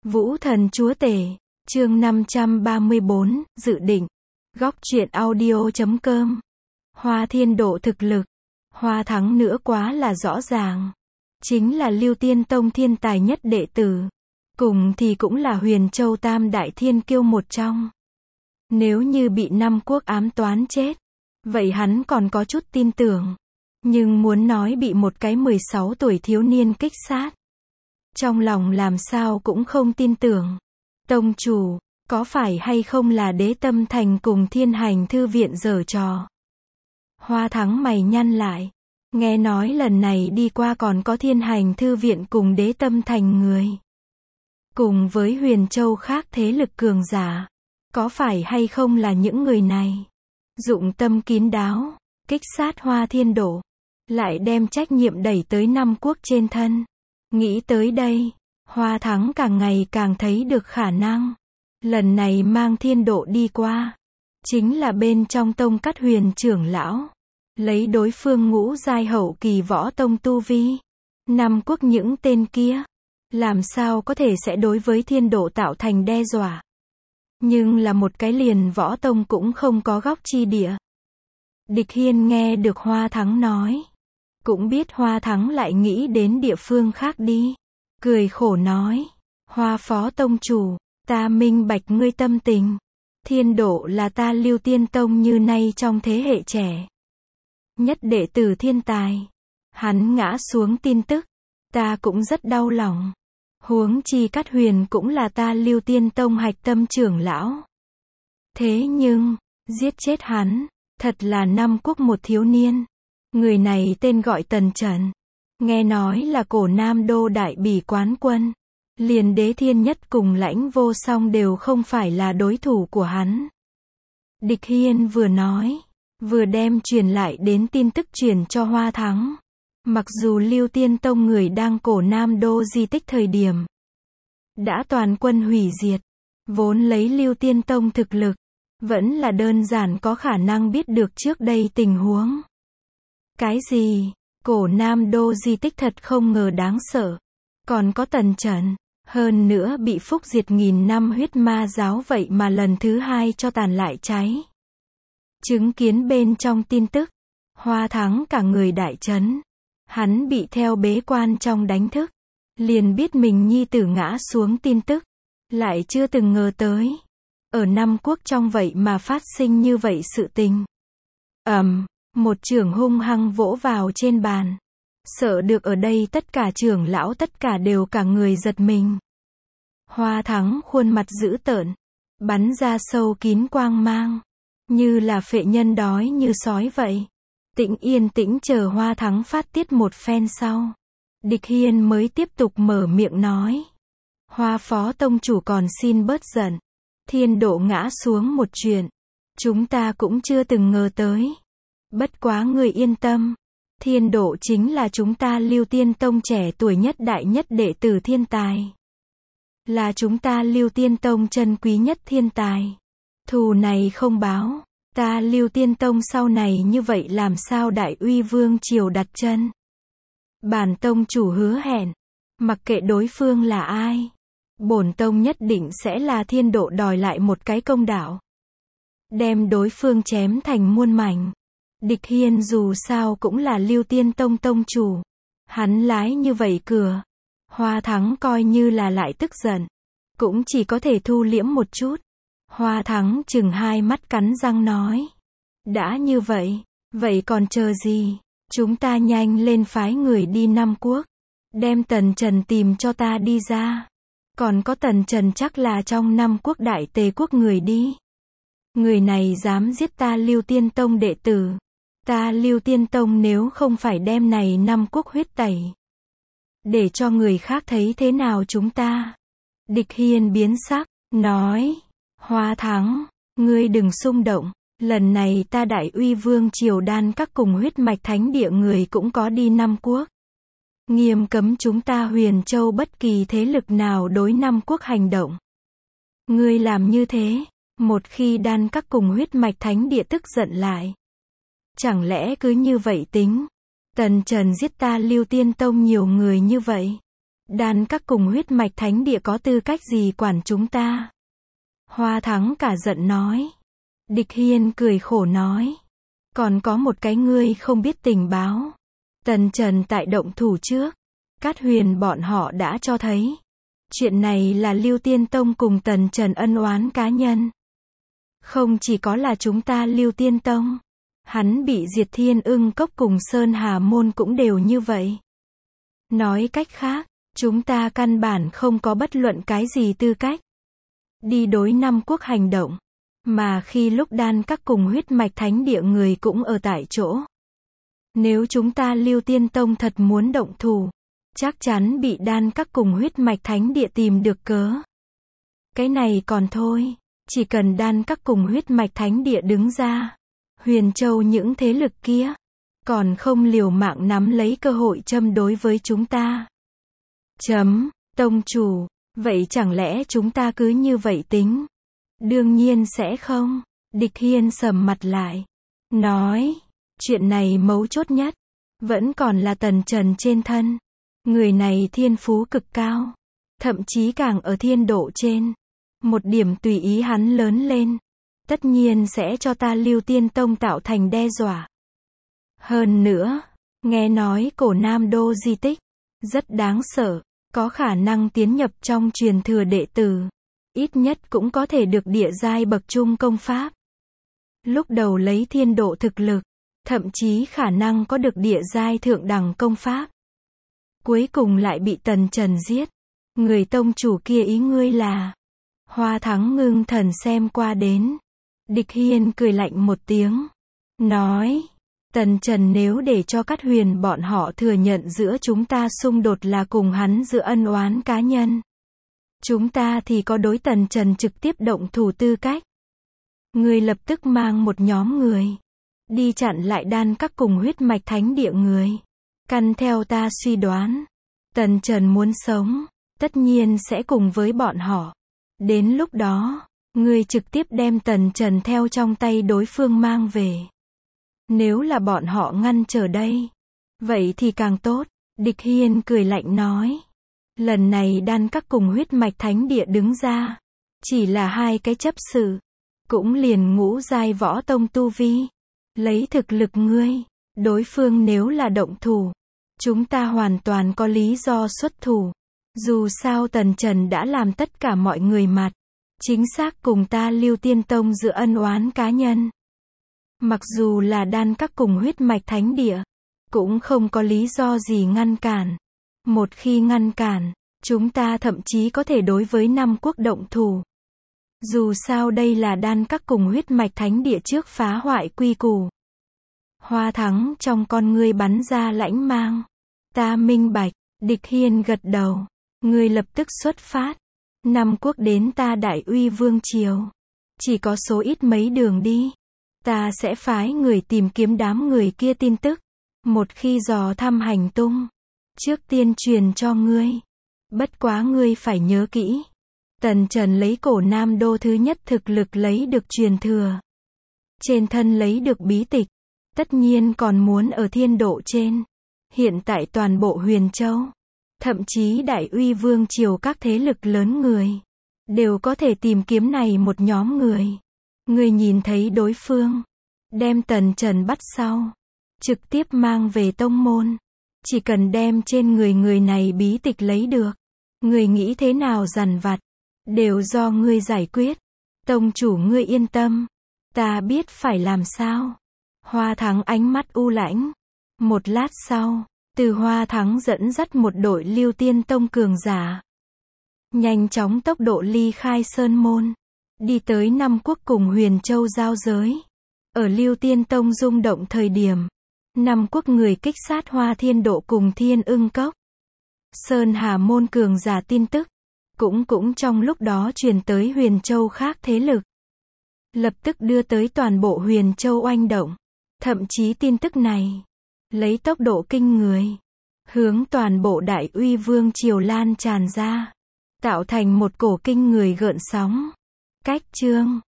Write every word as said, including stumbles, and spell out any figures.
Vũ Thần Chúa Tể, chương năm trăm ba mươi bốn, dự định. Góc truyện audio chấm com. Hoa Thiên Độ thực lực. Hoa Thắng nữa quá là rõ ràng. Chính là Lưu Tiên Tông thiên tài nhất đệ tử. Cùng thì cũng là Huyền Châu Tam Đại Thiên Kiêu một trong. Nếu như bị năm quốc ám toán chết, vậy hắn còn có chút tin tưởng. Nhưng muốn nói bị một cái mười sáu tuổi thiếu niên kích sát, trong lòng làm sao cũng không tin tưởng. Tông chủ, có phải hay không là Đế Tâm Thành cùng Thiên Hành Thư viện giở trò? Hoa Thắng mày nhăn lại. Nghe nói lần này đi qua còn có Thiên Hành Thư viện cùng Đế Tâm Thành người. Cùng với Huyền Châu khác thế lực cường giả. Có phải hay không là những người này dụng tâm kín đáo, kích sát Hoa Thiên Độ, lại đem trách nhiệm đẩy tới năm quốc trên thân. Nghĩ tới đây, Hoa Thắng càng ngày càng thấy được khả năng. Lần này mang Thiên Độ đi qua, chính là bên trong tông Cát Huyền trưởng lão. Lấy đối phương ngũ giai hậu kỳ võ tông tu vi. Năm quốc những tên kia, làm sao có thể sẽ đối với Thiên Độ tạo thành đe dọa. Nhưng là một cái liền võ tông cũng không có góc chi địa. Địch Hiên nghe được Hoa Thắng nói, cũng biết Hoa Thắng lại nghĩ đến địa phương khác đi. Cười khổ nói, Hoa phó tông chủ, ta minh bạch ngươi tâm tình. Thiên Độ là ta Lưu Tiên Tông như nay trong thế hệ trẻ nhất đệ tử thiên tài. Hắn ngã xuống tin tức, ta cũng rất đau lòng. Huống chi Cát Huyền cũng là ta Lưu Tiên Tông hạch tâm trưởng lão. Thế nhưng, giết chết hắn, thật là năm quốc một thiếu niên. Người này tên gọi Tần Trần. Nghe nói là cổ Nam Đô đại bỉ quán quân. Liền Đế Thiên Nhất cùng Lãnh Vô Song đều không phải là đối thủ của hắn. Địch Hiên vừa nói, vừa đem truyền lại đến tin tức truyền cho Hoa Thắng. Mặc dù Lưu Tiên Tông người đang cổ Nam Đô di tích thời điểm đã toàn quân hủy diệt, vốn lấy Lưu Tiên Tông thực lực, vẫn là đơn giản có khả năng biết được trước đây tình huống. Cái gì? Cổ Nam Đô di tích thật không ngờ đáng sợ. Còn có Tần Trần, hơn nữa bị phúc diệt nghìn năm huyết ma giáo vậy mà lần thứ hai cho tàn lại cháy. Chứng kiến bên trong tin tức, Hoa Thắng cả người đại chấn. Hắn bị theo bế quan trong đánh thức, liền biết mình nhi tử ngã xuống tin tức, lại chưa từng ngờ tới. Ở năm quốc trong vậy mà phát sinh như vậy sự tình. Ầm, một chưởng hung hăng vỗ vào trên bàn. Sợ được ở đây tất cả trưởng lão tất cả đều cả người giật mình. Hoa Thắng khuôn mặt dữ tợn, bắn ra sâu kín quang mang, như là phệ nhân đói như sói vậy. Tĩnh yên tĩnh chờ Hoa Thắng phát tiết một phen sau, Địch Hiên mới tiếp tục mở miệng nói. Hoa phó tông chủ còn xin bớt giận. Thiên Độ ngã xuống một chuyện, chúng ta cũng chưa từng ngờ tới. Bất quá người yên tâm, Thiên Độ chính là chúng ta Lưu Tiên Tông trẻ tuổi nhất đại nhất đệ tử thiên tài. Là chúng ta Lưu Tiên Tông chân quý nhất thiên tài. Thù này không báo, ta Lưu Tiên Tông sau này như vậy làm sao đại uy vương triều đặt chân. Bản tông chủ hứa hẹn, mặc kệ đối phương là ai, bổn tông nhất định sẽ là Thiên Độ đòi lại một cái công đạo. Đem đối phương chém thành muôn mảnh. Địch Hiên dù sao cũng là Lưu Tiên Tông tông chủ. Hắn lái như vậy cửa. Hoa Thắng coi như là lại tức giận, cũng chỉ có thể thu liễm một chút. Hoa Thắng chừng hai mắt cắn răng nói. Đã như vậy, vậy còn chờ gì? Chúng ta nhanh lên phái người đi năm quốc. Đem Tần Trần tìm cho ta đi ra. Còn có Tần Trần chắc là trong năm quốc đại tề quốc người đi. Người này dám giết ta Lưu Tiên Tông đệ tử. Ta Lưu Tiên Tông nếu không phải đem này năm quốc huyết tẩy, để cho người khác thấy thế nào chúng ta. Địch Hiên biến sắc, nói. Hoa Thắng, ngươi đừng xung động. Lần này ta đại uy vương triều đan các cùng huyết mạch thánh địa người cũng có đi năm quốc. Nghiêm cấm chúng ta Huyền Châu bất kỳ thế lực nào đối năm quốc hành động. Ngươi làm như thế, một khi đan các cùng huyết mạch thánh địa tức giận lại, chẳng lẽ cứ như vậy tính? Tần Trần giết ta Lưu Tiên Tông nhiều người như vậy, Đan các cùng huyết mạch thánh địa có tư cách gì quản chúng ta? Hoa Thắng cả giận nói. Địch Hiên cười khổ nói. Còn có một cái ngươi không biết tình báo. Tần Trần tại động thủ trước. Cát Huyền bọn họ đã cho thấy. Chuyện này là Lưu Tiên Tông cùng Tần Trần ân oán cá nhân. Không chỉ có là chúng ta Lưu Tiên Tông. Hắn bị diệt Thiên Ưng Cốc cùng Sơn Hà Môn cũng đều như vậy. Nói cách khác, chúng ta căn bản không có bất luận cái gì tư cách đi đối năm quốc hành động. Mà khi lúc đan các cùng huyết mạch thánh địa người cũng ở tại chỗ. Nếu chúng ta Lưu Tiên Tông thật muốn động thủ, chắc chắn bị đan các cùng huyết mạch thánh địa tìm được cớ. Cái này còn thôi, chỉ cần đan các cùng huyết mạch thánh địa đứng ra, Huyền Châu những thế lực kia, còn không liều mạng nắm lấy cơ hội châm đối với chúng ta. Chấm, tông chủ, vậy chẳng lẽ chúng ta cứ như vậy tính? Đương nhiên sẽ không. Địch Hiên sầm mặt lại. Nói, chuyện này mấu chốt nhất. Vẫn còn là Tần Trần trên thân. Người này thiên phú cực cao. Thậm chí càng ở thiên độ trên. Một điểm tùy ý hắn lớn lên. Tất nhiên sẽ cho ta Lưu Tiên Tông tạo thành đe dọa. Hơn nữa, nghe nói cổ Nam Đô di tích. Rất đáng sợ. Có khả năng tiến nhập trong truyền thừa đệ tử. Ít nhất cũng có thể được địa giai bậc trung công pháp. Lúc đầu lấy thiên độ thực lực, thậm chí khả năng có được địa giai thượng đẳng công pháp. Cuối cùng lại bị Tần Trần giết. Người tông chủ kia ý ngươi là? Hoa Thắng ngưng thần xem qua đến. Địch Hiên cười lạnh một tiếng. Nói, Tần Trần nếu để cho Cát Huyền bọn họ thừa nhận giữa chúng ta xung đột là cùng hắn giữa ân oán cá nhân. Chúng ta thì có đối Tần Trần trực tiếp động thủ tư cách. Người lập tức mang một nhóm người. Đi chặn lại đan các cùng huyết mạch thánh địa người. Căn theo ta suy đoán. Tần Trần muốn sống. Tất nhiên sẽ cùng với bọn họ. Đến lúc đó, người trực tiếp đem Tần Trần theo trong tay đối phương mang về. Nếu là bọn họ ngăn trở đây. Vậy thì càng tốt. Địch Hiên cười lạnh nói. Lần này đan các cùng huyết mạch thánh địa đứng ra. Chỉ là hai cái chấp sự. Cũng liền ngũ giai võ tông tu vi. Lấy thực lực ngươi. Đối phương nếu là động thủ. Chúng ta hoàn toàn có lý do xuất thủ. Dù sao Tần Trần đã làm tất cả mọi người mặt. Chính xác cùng ta Lưu Tiên Tông giữa ân oán cá nhân. Mặc dù là đan các cùng huyết mạch thánh địa. Cũng không có lý do gì ngăn cản. Một khi ngăn cản, chúng ta thậm chí có thể đối với năm quốc động thủ. Dù sao đây là đan các cùng huyết mạch thánh địa trước phá hoại quy củ. Hoa Thắng trong con ngươi bắn ra lãnh mang. Ta minh bạch. Địch Hiên gật đầu. Ngươi lập tức xuất phát. Năm quốc đến ta Đại Uy Vương Triều. Chỉ có số ít mấy đường đi. Ta sẽ phái người tìm kiếm đám người kia tin tức. Một khi dò thăm hành tung. Trước tiên truyền cho ngươi. Bất quá ngươi phải nhớ kỹ. Tần Trần lấy cổ Nam Đô thứ nhất thực lực lấy được truyền thừa. Trên thân lấy được bí tịch. Tất nhiên còn muốn ở thiên độ trên. Hiện tại toàn bộ Huyền Châu. Thậm chí Đại Uy Vương Triều các thế lực lớn người. Đều có thể tìm kiếm này một nhóm người. Ngươi nhìn thấy đối phương. Đem Tần Trần bắt sau. Trực tiếp mang về tông môn. Chỉ cần đem trên người người này bí tịch lấy được. Ngươi nghĩ thế nào dằn vặt. Đều do ngươi giải quyết. Tông chủ ngươi yên tâm. Ta biết phải làm sao. Hoa Thắng ánh mắt u lãnh. Một lát sau, từ Hoa Thắng dẫn dắt một đội Lưu Tiên Tông cường giả. Nhanh chóng tốc độ ly khai Sơn Môn. Đi tới năm quốc cùng Huyền Châu giao giới. Ở Lưu Tiên Tông rung động thời điểm. Năm quốc người kích sát Hoa Thiên Độ cùng Thiên Ưng Cốc. Sơn Hà Môn cường giả tin tức. Cũng cũng trong lúc đó truyền tới Huyền Châu khác thế lực. Lập tức đưa tới toàn bộ Huyền Châu oanh động. Thậm chí tin tức này. Lấy tốc độ kinh người. Hướng toàn bộ Đại Uy Vương Triều lan tràn ra. Tạo thành một cổ kinh người gợn sóng. Cách chương.